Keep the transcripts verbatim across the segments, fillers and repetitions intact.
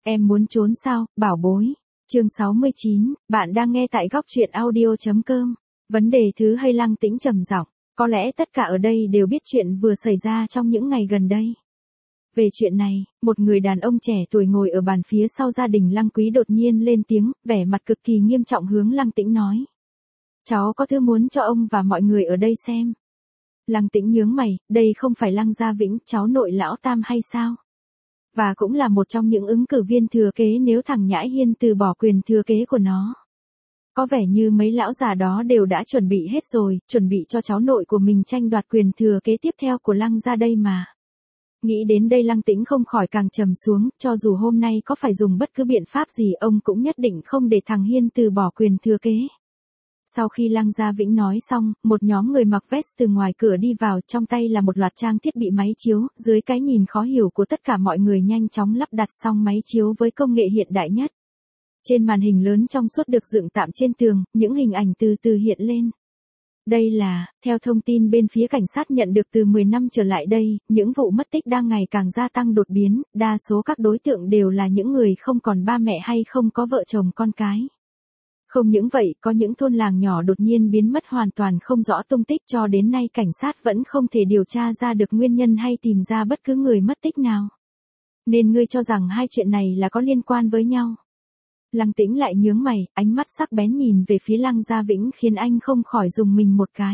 Em muốn trốn sao, bảo bối? Chương sáu mươi chín, bạn đang nghe tại góc truyện audio chấm com. Vấn đề thứ hai, Lăng Tĩnh trầm giọng, có lẽ tất cả ở đây đều biết chuyện vừa xảy ra trong những ngày gần đây. Về chuyện này, một người đàn ông trẻ tuổi ngồi ở bàn phía sau gia đình Lăng Quý đột nhiên lên tiếng, vẻ mặt cực kỳ nghiêm trọng hướng Lăng Tĩnh nói. Cháu có thứ muốn cho ông và mọi người ở đây xem. Lăng Tĩnh nhướng mày, đây không phải Lăng Gia Vĩnh, cháu nội lão Tam hay sao? Và cũng là một trong những ứng cử viên thừa kế nếu thằng Nhãi Hiên từ bỏ quyền thừa kế của nó. Có vẻ như mấy lão già đó đều đã chuẩn bị hết rồi, chuẩn bị cho cháu nội của mình tranh đoạt quyền thừa kế tiếp theo của Lăng gia đây mà. Nghĩ đến đây Lăng Tĩnh không khỏi càng trầm xuống, cho dù hôm nay có phải dùng bất cứ biện pháp gì ông cũng nhất định không để thằng Hiên từ bỏ quyền thừa kế. Sau khi Lăng Gia Vĩnh nói xong, một nhóm người mặc vest từ ngoài cửa đi vào, trong tay là một loạt trang thiết bị máy chiếu, dưới cái nhìn khó hiểu của tất cả mọi người nhanh chóng lắp đặt xong máy chiếu với công nghệ hiện đại nhất. Trên màn hình lớn trong suốt được dựng tạm trên tường, những hình ảnh từ từ hiện lên. Đây là, theo thông tin bên phía cảnh sát nhận được từ mười năm trở lại đây, những vụ mất tích đang ngày càng gia tăng đột biến, đa số các đối tượng đều là những người không còn ba mẹ hay không có vợ chồng con cái. Không những vậy, có những thôn làng nhỏ đột nhiên biến mất hoàn toàn không rõ tung tích, cho đến nay cảnh sát vẫn không thể điều tra ra được nguyên nhân hay tìm ra bất cứ người mất tích nào. Nên ngươi cho rằng hai chuyện này là có liên quan với nhau. Lăng Tĩnh lại nhướng mày, ánh mắt sắc bén nhìn về phía Lăng Gia Vĩnh khiến anh không khỏi rùng mình một cái.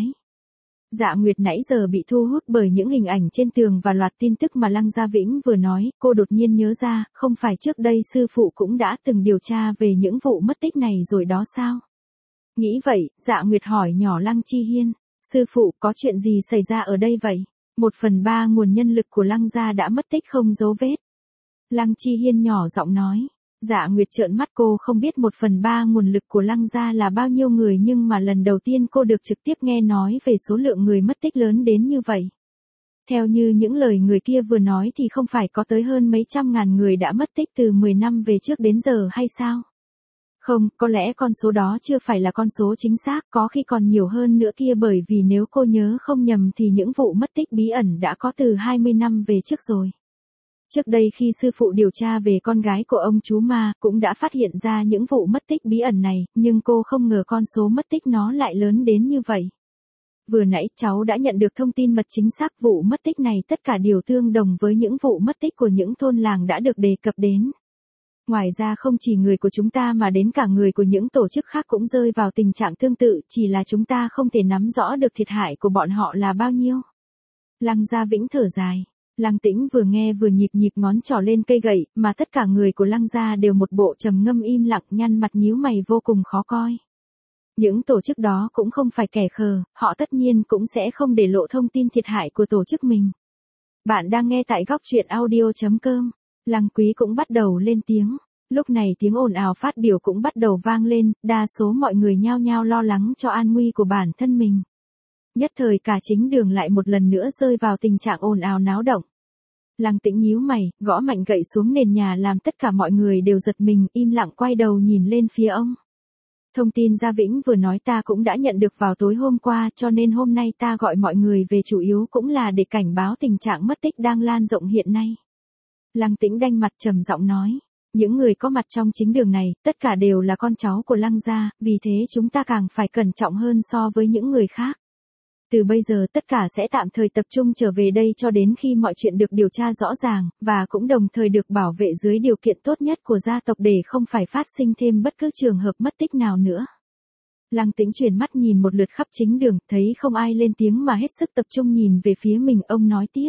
Dạ Nguyệt nãy giờ bị thu hút bởi những hình ảnh trên tường và loạt tin tức mà Lăng Gia Vĩnh vừa nói, cô đột nhiên nhớ ra, không phải trước đây sư phụ cũng đã từng điều tra về những vụ mất tích này rồi đó sao? Nghĩ vậy, Dạ Nguyệt hỏi nhỏ Lăng Chi Hiên, sư phụ có chuyện gì xảy ra ở đây vậy? Một phần ba nguồn nhân lực của Lăng gia đã mất tích không dấu vết. Lăng Chi Hiên nhỏ giọng nói. Dạ Nguyệt trợn mắt, cô không biết một phần ba nguồn lực của Lăng gia là bao nhiêu người, nhưng mà lần đầu tiên cô được trực tiếp nghe nói về số lượng người mất tích lớn đến như vậy. Theo như những lời người kia vừa nói thì không phải có tới hơn mấy trăm ngàn người đã mất tích từ mười năm về trước đến giờ hay sao? Không, có lẽ con số đó chưa phải là con số chính xác, có khi còn nhiều hơn nữa kia, bởi vì nếu cô nhớ không nhầm thì những vụ mất tích bí ẩn đã có từ hai mươi năm về trước rồi. Trước đây khi sư phụ điều tra về con gái của ông chú Ma cũng đã phát hiện ra những vụ mất tích bí ẩn này, nhưng cô không ngờ con số mất tích nó lại lớn đến như vậy. Vừa nãy cháu đã nhận được thông tin mật chính xác, vụ mất tích này tất cả đều tương đồng với những vụ mất tích của những thôn làng đã được đề cập đến. Ngoài ra không chỉ người của chúng ta mà đến cả người của những tổ chức khác cũng rơi vào tình trạng tương tự, chỉ là chúng ta không thể nắm rõ được thiệt hại của bọn họ là bao nhiêu. Lăng Gia Vĩnh thở dài. Lăng Tĩnh vừa nghe vừa nhịp nhịp ngón trỏ lên cây gậy, mà tất cả người của Lăng gia đều một bộ trầm ngâm im lặng, nhăn mặt nhíu mày vô cùng khó coi. Những tổ chức đó cũng không phải kẻ khờ, họ tất nhiên cũng sẽ không để lộ thông tin thiệt hại của tổ chức mình. Bạn đang nghe tại góc truyện audio chấm com. Lăng Quý cũng bắt đầu lên tiếng. Lúc này tiếng ồn ào phát biểu cũng bắt đầu vang lên, đa số mọi người nhao nhao lo lắng cho an nguy của bản thân mình. Nhất thời cả chính đường lại một lần nữa rơi vào tình trạng ồn ào náo động. Lăng Tĩnh nhíu mày, gõ mạnh gậy xuống nền nhà làm tất cả mọi người đều giật mình, im lặng quay đầu nhìn lên phía ông. Thông tin Gia Vĩnh vừa nói ta cũng đã nhận được vào tối hôm qua, cho nên hôm nay ta gọi mọi người về chủ yếu cũng là để cảnh báo tình trạng mất tích đang lan rộng hiện nay. Lăng Tĩnh đanh mặt trầm giọng nói. Những người có mặt trong chính đường này, tất cả đều là con cháu của Lăng gia, vì thế chúng ta càng phải cẩn trọng hơn so với những người khác. Từ bây giờ tất cả sẽ tạm thời tập trung trở về đây cho đến khi mọi chuyện được điều tra rõ ràng, và cũng đồng thời được bảo vệ dưới điều kiện tốt nhất của gia tộc để không phải phát sinh thêm bất cứ trường hợp mất tích nào nữa. Lăng Tĩnh chuyển mắt nhìn một lượt khắp chính đường, thấy không ai lên tiếng mà hết sức tập trung nhìn về phía mình, ông nói tiếp.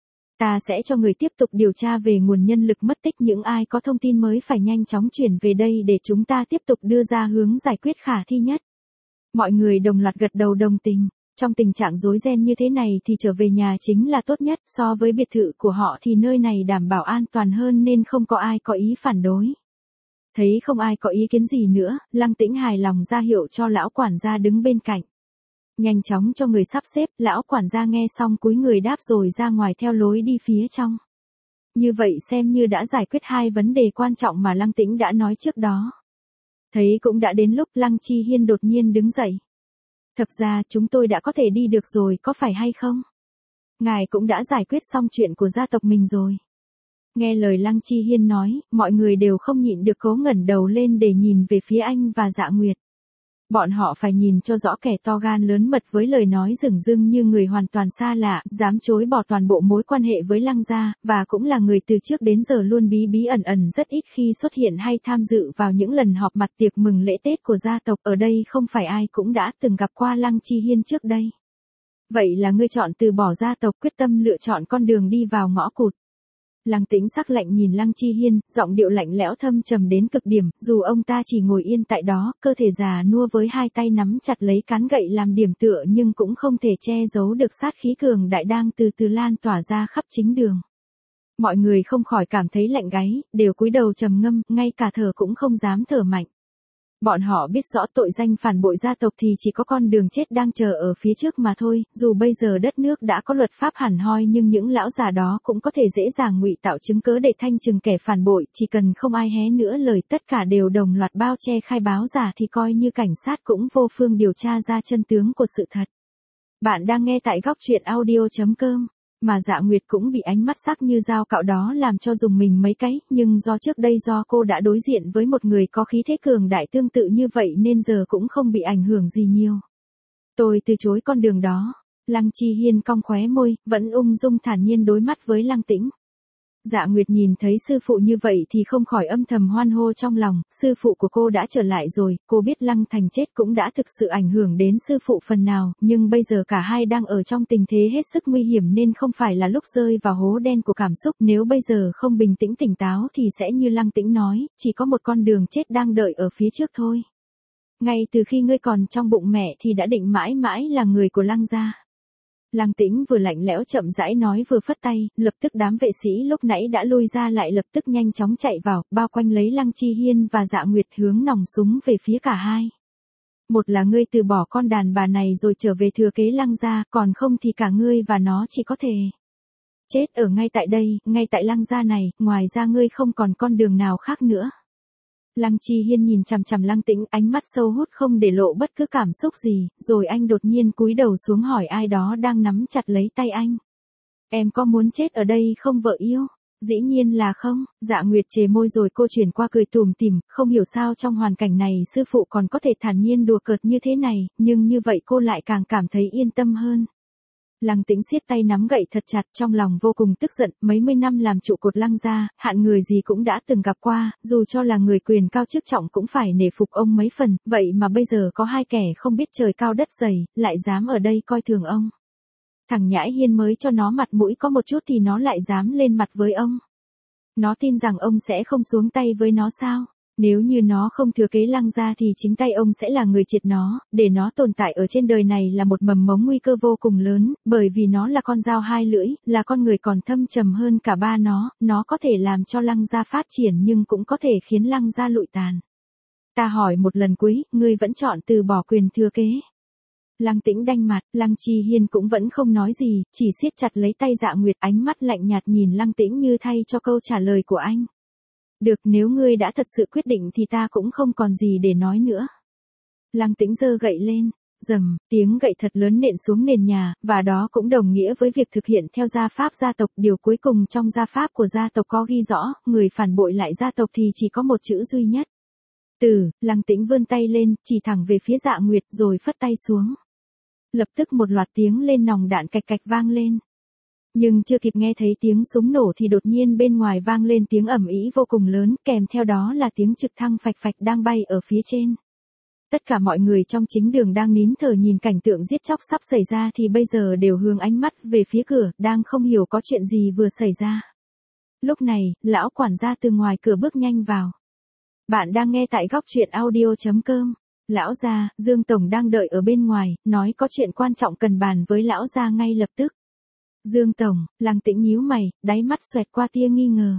Ta sẽ cho người tiếp tục điều tra về nguồn nhân lực mất tích, những ai có thông tin mới phải nhanh chóng chuyển về đây để chúng ta tiếp tục đưa ra hướng giải quyết khả thi nhất. Mọi người đồng loạt gật đầu đồng tình. Trong tình trạng rối ren như thế này thì trở về nhà chính là tốt nhất, so với biệt thự của họ thì nơi này đảm bảo an toàn hơn nên không có ai có ý phản đối. Thấy không ai có ý kiến gì nữa, Lăng Tĩnh hài lòng ra hiệu cho lão quản gia đứng bên cạnh. Nhanh chóng cho người sắp xếp, lão quản gia nghe xong cúi người đáp rồi ra ngoài theo lối đi phía trong. Như vậy xem như đã giải quyết hai vấn đề quan trọng mà Lăng Tĩnh đã nói trước đó. Thấy cũng đã đến lúc, Lăng Chi Hiên đột nhiên đứng dậy. Thật ra chúng tôi đã có thể đi được rồi, có phải hay không? Ngài cũng đã giải quyết xong chuyện của gia tộc mình rồi. Nghe lời Lăng Chi Hiên nói, mọi người đều không nhịn được cố ngẩng đầu lên để nhìn về phía anh và Dạ Nguyệt. Bọn họ phải nhìn cho rõ kẻ to gan lớn mật với lời nói dửng dưng như người hoàn toàn xa lạ, dám chối bỏ toàn bộ mối quan hệ với Lăng gia, và cũng là người từ trước đến giờ luôn bí bí ẩn ẩn rất ít khi xuất hiện hay tham dự vào những lần họp mặt tiệc mừng lễ Tết của gia tộc. Ở đây không phải ai cũng đã từng gặp qua Lăng Chi Hiên trước đây. Vậy là ngươi chọn từ bỏ gia tộc, quyết tâm lựa chọn con đường đi vào ngõ cụt. Lăng Tĩnh sắc lạnh nhìn Lăng Chi Hiên, giọng điệu lạnh lẽo thâm trầm đến cực điểm, dù ông ta chỉ ngồi yên tại đó, cơ thể già nua với hai tay nắm chặt lấy cán gậy làm điểm tựa nhưng cũng không thể che giấu được sát khí cường đại đang từ từ lan tỏa ra khắp chính đường. Mọi người không khỏi cảm thấy lạnh gáy, đều cúi đầu trầm ngâm, ngay cả thở cũng không dám thở mạnh. Bọn họ biết rõ tội danh phản bội gia tộc thì chỉ có con đường chết đang chờ ở phía trước mà thôi, dù bây giờ đất nước đã có luật pháp hẳn hoi nhưng những lão già đó cũng có thể dễ dàng ngụy tạo chứng cớ để thanh trừng kẻ phản bội, chỉ cần không ai hé nữa lời tất cả đều đồng loạt bao che khai báo giả thì coi như cảnh sát cũng vô phương điều tra ra chân tướng của sự thật. Bạn đang nghe tại góc truyện audio chấm com. Mà Dạ Nguyệt cũng bị ánh mắt sắc như dao cạo đó làm cho dùng mình mấy cái, nhưng do trước đây do cô đã đối diện với một người có khí thế cường đại tương tự như vậy nên giờ cũng không bị ảnh hưởng gì nhiều. Tôi từ chối con đường đó. Lăng Chi Hiên cong khóe môi, vẫn ung dung thản nhiên đối mắt với Lăng Tĩnh. Dạ Nguyệt nhìn thấy sư phụ như vậy thì không khỏi âm thầm hoan hô trong lòng, sư phụ của cô đã trở lại rồi, cô biết Lăng Thành chết cũng đã thực sự ảnh hưởng đến sư phụ phần nào, nhưng bây giờ cả hai đang ở trong tình thế hết sức nguy hiểm nên không phải là lúc rơi vào hố đen của cảm xúc, nếu bây giờ không bình tĩnh tỉnh táo thì sẽ như Lăng Tĩnh nói, chỉ có một con đường chết đang đợi ở phía trước thôi. Ngay từ khi ngươi còn trong bụng mẹ thì đã định mãi mãi là người của Lăng gia. Lăng Tĩnh vừa lạnh lẽo chậm rãi nói vừa phất tay, lập tức đám vệ sĩ lúc nãy đã lui ra lại lập tức nhanh chóng chạy vào, bao quanh lấy Lăng Chi Hiên và Dạ Nguyệt hướng nòng súng về phía cả hai. Một là ngươi từ bỏ con đàn bà này rồi trở về thừa kế Lăng gia, còn không thì cả ngươi và nó chỉ có thể chết ở ngay tại đây, ngay tại Lăng gia này, ngoài ra ngươi không còn con đường nào khác nữa. Lăng Chi Hiên nhìn chằm chằm Lăng Tĩnh, ánh mắt sâu hút không để lộ bất cứ cảm xúc gì, rồi anh đột nhiên cúi đầu xuống hỏi ai đó đang nắm chặt lấy tay anh. Em có muốn chết ở đây không vợ yêu? Dĩ nhiên là không. Dạ Nguyệt chề môi rồi cô chuyển qua cười tủm tỉm, không hiểu sao trong hoàn cảnh này sư phụ còn có thể thản nhiên đùa cợt như thế này, nhưng như vậy cô lại càng cảm thấy yên tâm hơn. Lăng Tĩnh siết tay nắm gậy thật chặt, trong lòng vô cùng tức giận, mấy mươi năm làm trụ cột Lăng gia, hạn người gì cũng đã từng gặp qua, dù cho là người quyền cao chức trọng cũng phải nể phục ông mấy phần, vậy mà bây giờ có hai kẻ không biết trời cao đất dày, lại dám ở đây coi thường ông. Thằng Nhãi Hiên mới cho nó mặt mũi có một chút thì nó lại dám lên mặt với ông. Nó tin rằng ông sẽ không xuống tay với nó sao? Nếu như nó không thừa kế Lăng gia thì chính tay ông sẽ là người triệt nó, để nó tồn tại ở trên đời này là một mầm mống nguy cơ vô cùng lớn, bởi vì nó là con dao hai lưỡi, là con người còn thâm trầm hơn cả ba nó, nó có thể làm cho Lăng gia phát triển nhưng cũng có thể khiến Lăng gia lụi tàn. Ta hỏi một lần cuối, ngươi vẫn chọn từ bỏ quyền thừa kế. Lăng Tĩnh đanh mặt, Lăng Chi Hiên cũng vẫn không nói gì, chỉ siết chặt lấy tay Dạ Nguyệt, ánh mắt lạnh nhạt nhìn Lăng Tĩnh như thay cho câu trả lời của anh. Được, nếu ngươi đã thật sự quyết định thì ta cũng không còn gì để nói nữa. Lăng Tĩnh giơ gậy lên, rầm, tiếng gậy thật lớn nện xuống nền nhà, và đó cũng đồng nghĩa với việc thực hiện theo gia pháp gia tộc. Điều cuối cùng trong gia pháp của gia tộc có ghi rõ, người phản bội lại gia tộc thì chỉ có một chữ duy nhất. Tử. Lăng Tĩnh vươn tay lên, chỉ thẳng về phía Dạ Nguyệt rồi phất tay xuống. Lập tức một loạt tiếng lên nòng đạn cạch cạch vang lên. Nhưng chưa kịp nghe thấy tiếng súng nổ thì đột nhiên bên ngoài vang lên tiếng ầm ĩ vô cùng lớn, kèm theo đó là tiếng trực thăng phạch phạch đang bay ở phía trên. Tất cả mọi người trong chính đường đang nín thở nhìn cảnh tượng giết chóc sắp xảy ra thì bây giờ đều hướng ánh mắt về phía cửa, đang không hiểu có chuyện gì vừa xảy ra. Lúc này, lão quản gia từ ngoài cửa bước nhanh vào. Bạn đang nghe tại góc truyện audio chấm com. Lão gia, Dương Tổng đang đợi ở bên ngoài, nói có chuyện quan trọng cần bàn với lão gia ngay lập tức. Dương Tổng, Lăng Tĩnh nhíu mày, đáy mắt xoẹt qua tia nghi ngờ.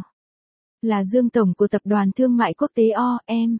Là Dương Tổng của tập đoàn thương mại quốc tế O, em.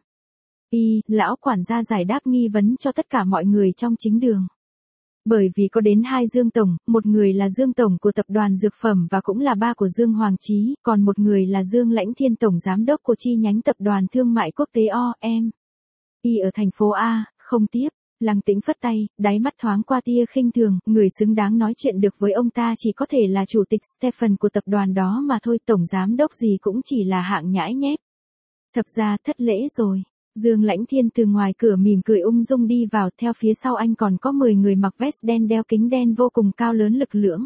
Y, lão quản gia giải đáp nghi vấn cho tất cả mọi người trong chính đường. Bởi vì có đến hai Dương Tổng, một người là Dương Tổng của tập đoàn Dược Phẩm và cũng là ba của Dương Hoàng Chí, còn một người là Dương Lãnh Thiên Tổng Giám đốc của chi nhánh tập đoàn thương mại quốc tế O, em. Y ở thành phố A, không tiếp. Lăng Tĩnh phất tay, đáy mắt thoáng qua tia khinh thường, người xứng đáng nói chuyện được với ông ta chỉ có thể là chủ tịch Stephen của tập đoàn đó mà thôi, tổng giám đốc gì cũng chỉ là hạng nhãi nhép. Thật ra thất lễ rồi. Dương Lãnh Thiên từ ngoài cửa mỉm cười ung dung đi vào, theo phía sau anh còn có mười người mặc vest đen đeo kính đen vô cùng cao lớn lực lưỡng.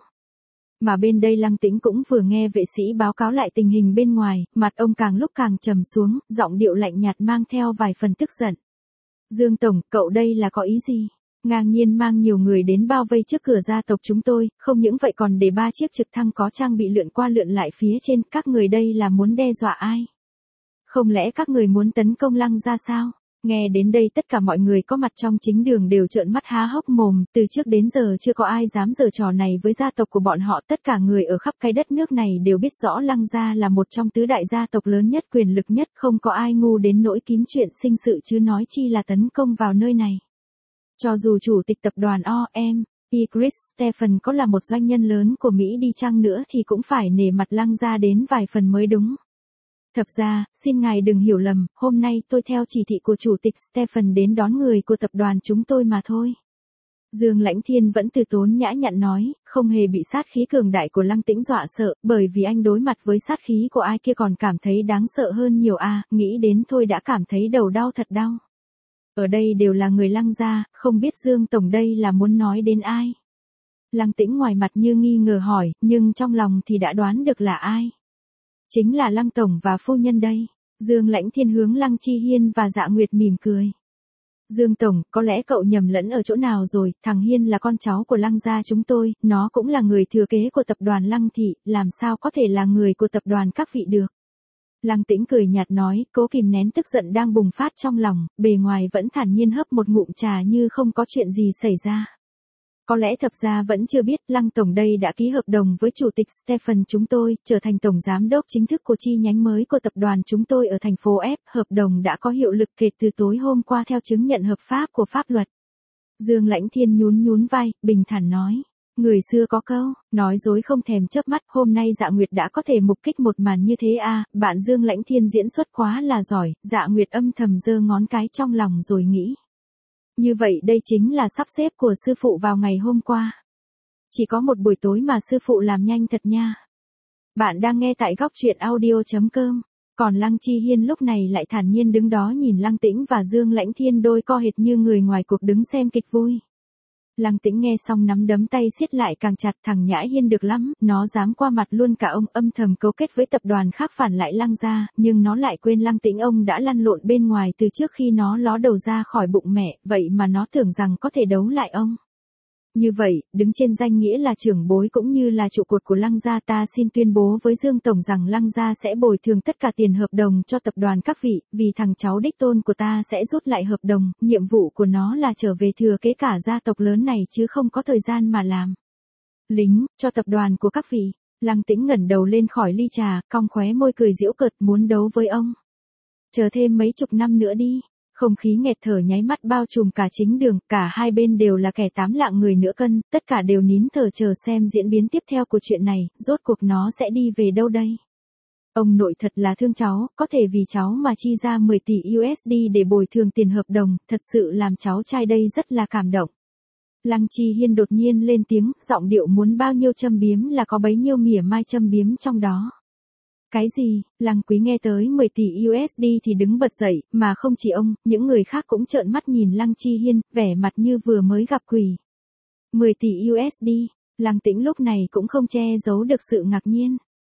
Mà bên đây Lăng Tĩnh cũng vừa nghe vệ sĩ báo cáo lại tình hình bên ngoài, mặt ông càng lúc càng trầm xuống, giọng điệu lạnh nhạt mang theo vài phần tức giận. Dương Tổng, cậu đây là có ý gì? Ngang nhiên mang nhiều người đến bao vây trước cửa gia tộc chúng tôi, không những vậy còn để ba chiếc trực thăng có trang bị lượn qua lượn lại phía trên, các người đây là muốn đe dọa ai? Không lẽ các người muốn tấn công Lăng gia sao? Nghe đến đây tất cả mọi người có mặt trong chính đường đều trợn mắt há hốc mồm, từ trước đến giờ chưa có ai dám giở trò này với gia tộc của bọn họ, tất cả người ở khắp cái đất nước này đều biết rõ Lăng gia là một trong tứ đại gia tộc lớn nhất quyền lực nhất, không có ai ngu đến nỗi kiếm chuyện sinh sự chứ nói chi là tấn công vào nơi này. Cho dù chủ tịch tập đoàn o em e Chris Stephen có là một doanh nhân lớn của Mỹ đi chăng nữa thì cũng phải nể mặt Lăng gia đến vài phần mới đúng. Thật ra, xin ngài đừng hiểu lầm, hôm nay tôi theo chỉ thị của chủ tịch Stephen đến đón người của tập đoàn chúng tôi mà thôi. Dương Lãnh Thiên vẫn từ tốn nhã nhặn nói, không hề bị sát khí cường đại của Lăng Tĩnh dọa sợ, bởi vì anh đối mặt với sát khí của ai kia còn cảm thấy đáng sợ hơn nhiều à, nghĩ đến thôi đã cảm thấy đầu đau thật đau. Ở đây đều là người Lăng gia, không biết Dương Tổng đây là muốn nói đến ai. Lăng Tĩnh ngoài mặt như nghi ngờ hỏi, nhưng trong lòng thì đã đoán được là ai. Chính là Lăng Tổng và phu nhân đây. Dương Lãnh Thiên hướng Lăng Chi Hiên và Dạ Nguyệt mỉm cười. Dương Tổng, có lẽ cậu nhầm lẫn ở chỗ nào rồi, thằng Hiên là con cháu của Lăng gia chúng tôi, nó cũng là người thừa kế của tập đoàn Lăng Thị, làm sao có thể là người của tập đoàn các vị được. Lăng Tĩnh cười nhạt nói, cố kìm nén tức giận đang bùng phát trong lòng, bề ngoài vẫn thản nhiên hấp một ngụm trà như không có chuyện gì xảy ra. Có lẽ thật ra vẫn chưa biết, Lăng Tổng đây đã ký hợp đồng với chủ tịch Stephen chúng tôi, trở thành tổng giám đốc chính thức của chi nhánh mới của tập đoàn chúng tôi ở thành phố F, hợp đồng đã có hiệu lực kể từ tối hôm qua theo chứng nhận hợp pháp của pháp luật. Dương Lãnh Thiên nhún nhún vai, bình thản nói. Người xưa có câu, nói dối không thèm chớp mắt, hôm nay Dạ Nguyệt đã có thể mục kích một màn như thế à, bạn Dương Lãnh Thiên diễn xuất quá là giỏi, Dạ Nguyệt âm thầm giơ ngón cái trong lòng rồi nghĩ. Như vậy đây chính là sắp xếp của sư phụ vào ngày hôm qua. Chỉ có một buổi tối mà sư phụ làm nhanh thật nha. Bạn đang nghe tại góc truyện audio chấm com. Còn Lăng Chi Hiên lúc này lại thản nhiên đứng đó nhìn Lăng Tĩnh và Dương Lãnh Thiên đôi co hệt như người ngoài cuộc đứng xem kịch vui. Lăng Tĩnh nghe xong nắm đấm tay siết lại càng chặt, thằng Nhãi Hiên được lắm, nó dám qua mặt luôn cả ông, âm thầm cấu kết với tập đoàn khác phản lại Lăng gia, nhưng nó lại quên Lăng Tĩnh ông đã lăn lộn bên ngoài từ trước khi nó ló đầu ra khỏi bụng mẹ, vậy mà nó tưởng rằng có thể đấu lại ông. Như vậy, đứng trên danh nghĩa là trưởng bối cũng như là trụ cột của Lăng gia, ta xin tuyên bố với Dương Tổng rằng Lăng gia sẽ bồi thường tất cả tiền hợp đồng cho tập đoàn các vị, vì thằng cháu đích tôn của ta sẽ rút lại hợp đồng, nhiệm vụ của nó là trở về thừa kế cả gia tộc lớn này chứ không có thời gian mà làm lính cho tập đoàn của các vị. Lăng Tĩnh ngẩng đầu lên khỏi ly trà, cong khóe môi cười giễu cợt, muốn đấu với ông. Chờ thêm mấy chục năm nữa đi. Không khí nghẹt thở nháy mắt bao trùm cả chính đường, cả hai bên đều là kẻ tám lạng người nửa cân, tất cả đều nín thở chờ xem diễn biến tiếp theo của chuyện này, rốt cuộc nó sẽ đi về đâu đây. Ông nội thật là thương cháu, có thể vì cháu mà chi ra mười tỷ u ét đê để bồi thường tiền hợp đồng, thật sự làm cháu trai đây rất là cảm động. Lăng Chi Hiên đột nhiên lên tiếng, giọng điệu muốn bao nhiêu châm biếm là có bấy nhiêu mỉa mai châm biếm trong đó. Cái gì? Lăng Quý nghe tới mười tỷ u ét đê thì đứng bật dậy, mà không chỉ ông, những người khác cũng trợn mắt nhìn Lăng Chi Hiên, vẻ mặt như vừa mới gặp quỷ. mười tỷ u ét đê, Lăng Tĩnh lúc này cũng không che giấu được sự ngạc nhiên.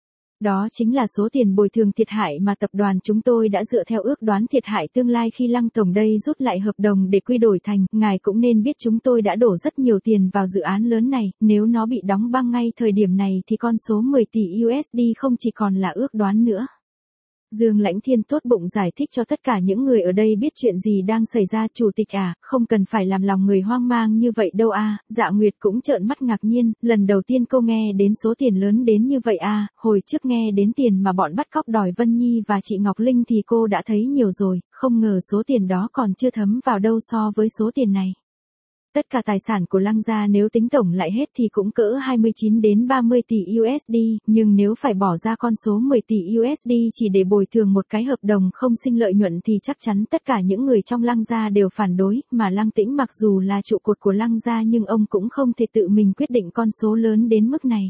Đó chính là số tiền bồi thường thiệt hại mà tập đoàn chúng tôi đã dựa theo ước đoán thiệt hại tương lai khi Lăng Tổng đây rút lại hợp đồng để quy đổi thành, ngài cũng nên biết chúng tôi đã đổ rất nhiều tiền vào dự án lớn này, nếu nó bị đóng băng ngay thời điểm này thì con số mười tỷ u ét đê không chỉ còn là ước đoán nữa. Dương Lãnh Thiên tốt bụng giải thích cho tất cả những người ở đây biết chuyện gì đang xảy ra. Chủ tịch à, không cần phải làm lòng người hoang mang như vậy đâu à. Dạ Nguyệt cũng trợn mắt ngạc nhiên, lần đầu tiên cô nghe đến số tiền lớn đến như vậy à, hồi trước nghe đến tiền mà bọn bắt cóc đòi Vân Nhi và chị Ngọc Linh thì cô đã thấy nhiều rồi, không ngờ số tiền đó còn chưa thấm vào đâu so với số tiền này. Tất cả tài sản của Lăng gia nếu tính tổng lại hết thì cũng cỡ hai mươi chín đến ba mươi tỷ u ét đê, nhưng nếu phải bỏ ra con số mười tỷ u ét đê chỉ để bồi thường một cái hợp đồng không sinh lợi nhuận thì chắc chắn tất cả những người trong Lăng gia đều phản đối, mà Lăng Tĩnh mặc dù là trụ cột của Lăng gia nhưng ông cũng không thể tự mình quyết định con số lớn đến mức này.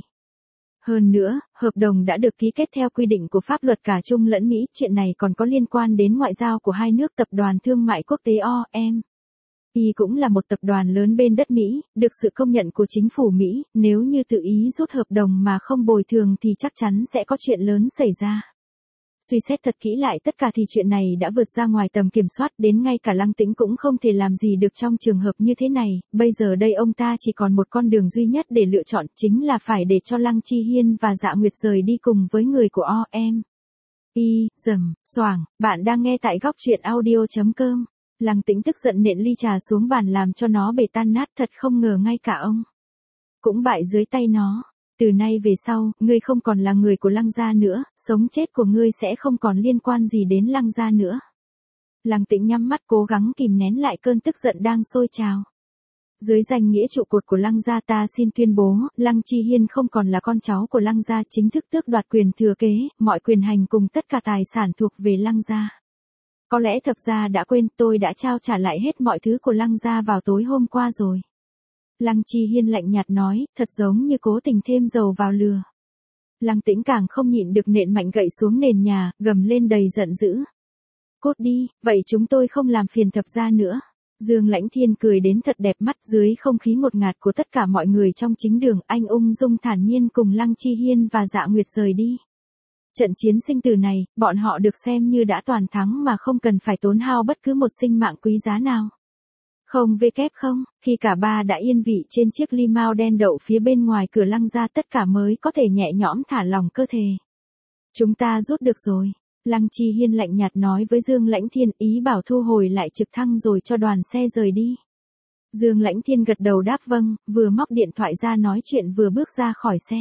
Hơn nữa, hợp đồng đã được ký kết theo quy định của pháp luật cả Trung lẫn Mỹ, chuyện này còn có liên quan đến ngoại giao của hai nước. Tập đoàn Thương mại Quốc tế o em i cũng là một tập đoàn lớn bên đất Mỹ, được sự công nhận của chính phủ Mỹ, nếu như tự ý rút hợp đồng mà không bồi thường thì chắc chắn sẽ có chuyện lớn xảy ra. Suy xét thật kỹ lại tất cả thì chuyện này đã vượt ra ngoài tầm kiểm soát, đến ngay cả Lăng Tĩnh cũng không thể làm gì được trong trường hợp như thế này. Bây giờ đây ông ta chỉ còn một con đường duy nhất để lựa chọn, chính là phải để cho Lăng Chi Hiên và Dạ Nguyệt rời đi cùng với người của o em i. Dầm, xoảng, bạn đang nghe tại góc truyện audio chấm com. Lăng Tĩnh tức giận nện ly trà xuống bàn làm cho nó bể tan nát, thật không ngờ ngay cả ông cũng bại dưới tay nó. Từ nay về sau, ngươi không còn là người của Lăng gia nữa, sống chết của ngươi sẽ không còn liên quan gì đến Lăng gia nữa. Lăng Tĩnh nhắm mắt cố gắng kìm nén lại cơn tức giận đang sôi trào. Dưới danh nghĩa trụ cột của Lăng gia ta xin tuyên bố, Lăng Chi Hiên không còn là con cháu của Lăng gia, chính thức tước đoạt quyền thừa kế, mọi quyền hành cùng tất cả tài sản thuộc về Lăng gia. Có lẽ thập gia đã quên, tôi đã trao trả lại hết mọi thứ của Lăng gia vào tối hôm qua rồi. Lăng Chi Hiên lạnh nhạt nói, thật giống như cố tình thêm dầu vào lửa. Lăng Tĩnh càng không nhịn được nện mạnh gậy xuống nền nhà, gầm lên đầy giận dữ. Cút đi, vậy chúng tôi không làm phiền thập gia nữa. Dương Lãnh Thiên cười đến thật đẹp mắt, dưới không khí ngột ngạt của tất cả mọi người trong chính đường, anh ung dung thản nhiên cùng Lăng Chi Hiên và Dạ Nguyệt rời đi. Trận chiến sinh tử này, bọn họ được xem như đã toàn thắng mà không cần phải tốn hao bất cứ một sinh mạng quý giá nào. Không vê kép không, khi cả ba đã yên vị trên chiếc ly mao đen đậu phía bên ngoài cửa Lăng gia tất cả mới có thể nhẹ nhõm thả lòng cơ thể. Chúng ta rút được rồi. Lăng Chi Hiên lạnh nhạt nói với Dương Lãnh Thiên, ý bảo thu hồi lại trực thăng rồi cho đoàn xe rời đi. Dương Lãnh Thiên gật đầu đáp vâng, vừa móc điện thoại ra nói chuyện vừa bước ra khỏi xe.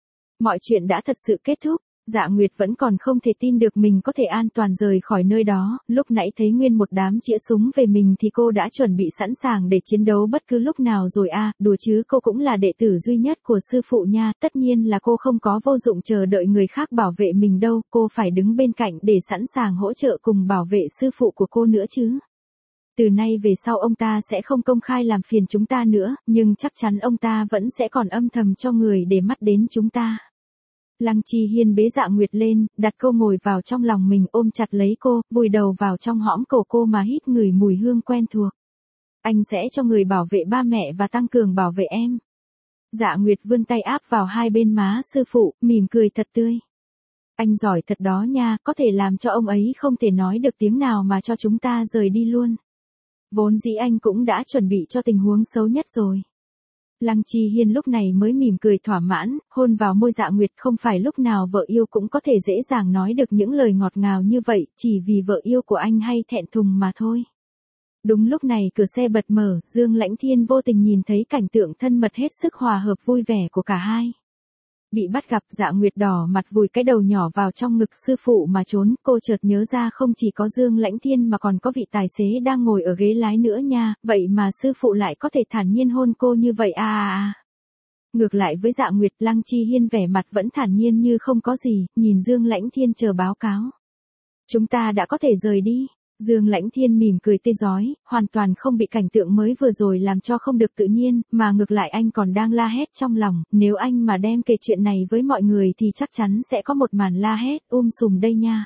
Mọi chuyện đã thật sự kết thúc. Dạ Nguyệt vẫn còn không thể tin được mình có thể an toàn rời khỏi nơi đó, lúc nãy thấy nguyên một đám chĩa súng về mình thì cô đã chuẩn bị sẵn sàng để chiến đấu bất cứ lúc nào rồi à, đùa chứ cô cũng là đệ tử duy nhất của sư phụ nha, tất nhiên là cô không có vô dụng chờ đợi người khác bảo vệ mình đâu, cô phải đứng bên cạnh để sẵn sàng hỗ trợ cùng bảo vệ sư phụ của cô nữa chứ. Từ nay về sau ông ta sẽ không công khai làm phiền chúng ta nữa, nhưng chắc chắn ông ta vẫn sẽ còn âm thầm cho người để mắt đến chúng ta. Lăng Chi Hiên bế Dạ Nguyệt lên, đặt cô ngồi vào trong lòng mình, ôm chặt lấy cô, vùi đầu vào trong hõm cổ cô mà hít ngửi mùi hương quen thuộc. Anh sẽ cho người bảo vệ ba mẹ và tăng cường bảo vệ em. Dạ Nguyệt vươn tay áp vào hai bên má sư phụ, mỉm cười thật tươi. Anh giỏi thật đó nha, có thể làm cho ông ấy không thể nói được tiếng nào mà cho chúng ta rời đi luôn. Vốn dĩ anh cũng đã chuẩn bị cho tình huống xấu nhất rồi. Lăng Chi Hiên lúc này mới mỉm cười thỏa mãn, hôn vào môi Dạ Nguyệt, không phải lúc nào vợ yêu cũng có thể dễ dàng nói được những lời ngọt ngào như vậy, chỉ vì vợ yêu của anh hay thẹn thùng mà thôi. Đúng lúc này cửa xe bật mở, Dương Lãnh Thiên vô tình nhìn thấy cảnh tượng thân mật hết sức hòa hợp vui vẻ của cả hai. Bị bắt gặp, Dạ Nguyệt đỏ mặt vùi cái đầu nhỏ vào trong ngực sư phụ mà trốn, cô chợt nhớ ra không chỉ có Dương Lãnh Thiên mà còn có vị tài xế đang ngồi ở ghế lái nữa nha, vậy mà sư phụ lại có thể thản nhiên hôn cô như vậy à à à. Ngược lại với Dạ Nguyệt, Lăng Chi Hiên vẻ mặt vẫn thản nhiên như không có gì, nhìn Dương Lãnh Thiên chờ báo cáo. Chúng ta đã có thể rời đi. Dương Lãnh Thiên mỉm cười tươi rói, hoàn toàn không bị cảnh tượng mới vừa rồi làm cho không được tự nhiên, mà ngược lại anh còn đang la hét trong lòng, nếu anh mà đem kể chuyện này với mọi người thì chắc chắn sẽ có một màn la hét um sùm đây nha.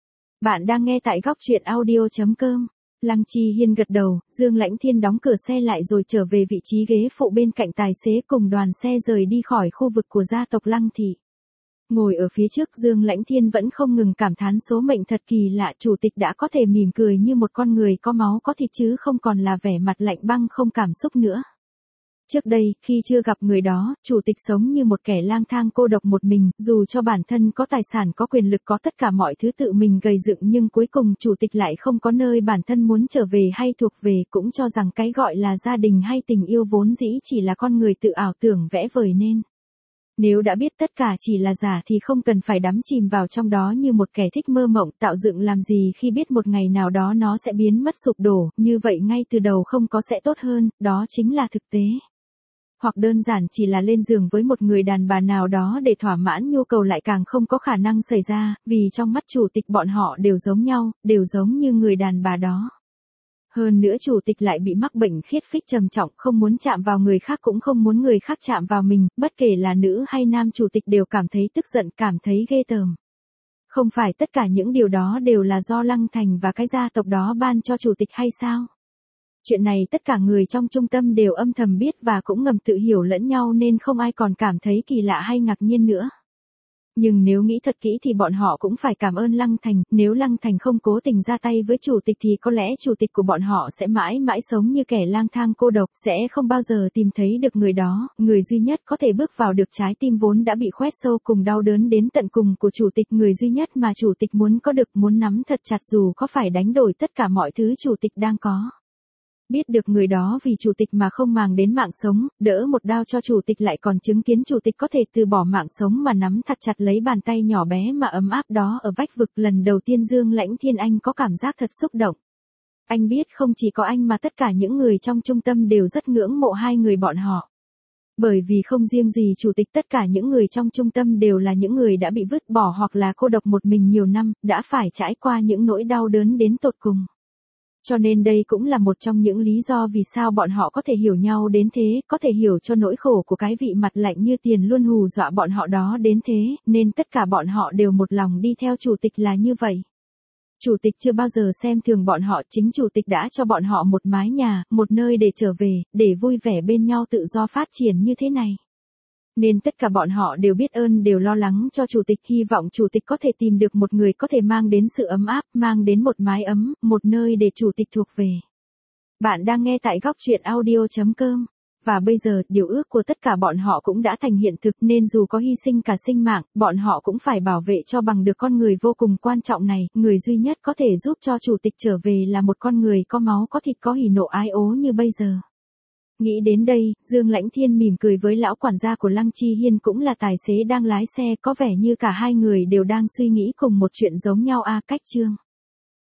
Bạn đang nghe tại góc truyện audio chấm com. Lăng Chi Hiên gật đầu, Dương Lãnh Thiên đóng cửa xe lại rồi trở về vị trí ghế phụ bên cạnh tài xế cùng đoàn xe rời đi khỏi khu vực của gia tộc Lăng thị. Ngồi ở phía trước, Dương Lãnh Thiên vẫn không ngừng cảm thán số mệnh thật kỳ lạ, chủ tịch đã có thể mỉm cười như một con người có máu có thịt chứ không còn là vẻ mặt lạnh băng không cảm xúc nữa. Trước đây, khi chưa gặp người đó, chủ tịch sống như một kẻ lang thang cô độc một mình, dù cho bản thân có tài sản có quyền lực có tất cả mọi thứ tự mình gây dựng nhưng cuối cùng chủ tịch lại không có nơi bản thân muốn trở về hay thuộc về, cũng cho rằng cái gọi là gia đình hay tình yêu vốn dĩ chỉ là con người tự ảo tưởng vẽ vời nên. Nếu đã biết tất cả chỉ là giả thì không cần phải đắm chìm vào trong đó như một kẻ thích mơ mộng tạo dựng làm gì khi biết một ngày nào đó nó sẽ biến mất sụp đổ, như vậy ngay từ đầu không có sẽ tốt hơn, đó chính là thực tế. Hoặc đơn giản chỉ là lên giường với một người đàn bà nào đó để thỏa mãn nhu cầu lại càng không có khả năng xảy ra, vì trong mắt chủ tịch bọn họ đều giống nhau, đều giống như người đàn bà đó. Hơn nữa chủ tịch lại bị mắc bệnh khiết phích trầm trọng, không muốn chạm vào người khác cũng không muốn người khác chạm vào mình, bất kể là nữ hay nam chủ tịch đều cảm thấy tức giận, cảm thấy ghê tởm. Không phải tất cả những điều đó đều là do Lăng Thành và cái gia tộc đó ban cho chủ tịch hay sao? Chuyện này tất cả người trong trung tâm đều âm thầm biết và cũng ngầm tự hiểu lẫn nhau nên không ai còn cảm thấy kỳ lạ hay ngạc nhiên nữa. Nhưng nếu nghĩ thật kỹ thì bọn họ cũng phải cảm ơn Lăng Thành, nếu Lăng Thành không cố tình ra tay với chủ tịch thì có lẽ chủ tịch của bọn họ sẽ mãi mãi sống như kẻ lang thang cô độc, sẽ không bao giờ tìm thấy được người đó, người duy nhất có thể bước vào được trái tim vốn đã bị khoét sâu cùng đau đớn đến tận cùng của chủ tịch, người duy nhất mà chủ tịch muốn có được, muốn nắm thật chặt dù có phải đánh đổi tất cả mọi thứ chủ tịch đang có. Biết được người đó vì chủ tịch mà không màng đến mạng sống, đỡ một đao cho chủ tịch lại còn chứng kiến chủ tịch có thể từ bỏ mạng sống mà nắm thật chặt lấy bàn tay nhỏ bé mà ấm áp đó ở vách vực, lần đầu tiên Dương Lãnh Thiên Anh có cảm giác thật xúc động. Anh biết không chỉ có anh mà tất cả những người trong trung tâm đều rất ngưỡng mộ hai người bọn họ. Bởi vì không riêng gì chủ tịch, tất cả những người trong trung tâm đều là những người đã bị vứt bỏ hoặc là cô độc một mình nhiều năm, đã phải trải qua những nỗi đau đớn đến tột cùng. Cho nên đây cũng là một trong những lý do vì sao bọn họ có thể hiểu nhau đến thế, có thể hiểu cho nỗi khổ của cái vị mặt lạnh như tiền luôn hù dọa bọn họ đó đến thế, nên tất cả bọn họ đều một lòng đi theo chủ tịch là như vậy. Chủ tịch chưa bao giờ xem thường bọn họ, chính chủ tịch đã cho bọn họ một mái nhà, một nơi để trở về, để vui vẻ bên nhau tự do phát triển như thế này. Nên tất cả bọn họ đều biết ơn, đều lo lắng cho chủ tịch, hy vọng chủ tịch có thể tìm được một người có thể mang đến sự ấm áp, mang đến một mái ấm, một nơi để chủ tịch thuộc về. Bạn đang nghe tại góc truyện audio chấm com. Và bây giờ, điều ước của tất cả bọn họ cũng đã thành hiện thực nên dù có hy sinh cả sinh mạng, bọn họ cũng phải bảo vệ cho bằng được con người vô cùng quan trọng này, người duy nhất có thể giúp cho chủ tịch trở về là một con người có máu có thịt có hỉ nộ ái ố như bây giờ. Nghĩ đến đây, Dương Lãnh Thiên mỉm cười với lão quản gia của Lăng Chi Hiên cũng là tài xế đang lái xe, có vẻ như cả hai người đều đang suy nghĩ cùng một chuyện giống nhau a. Cách chương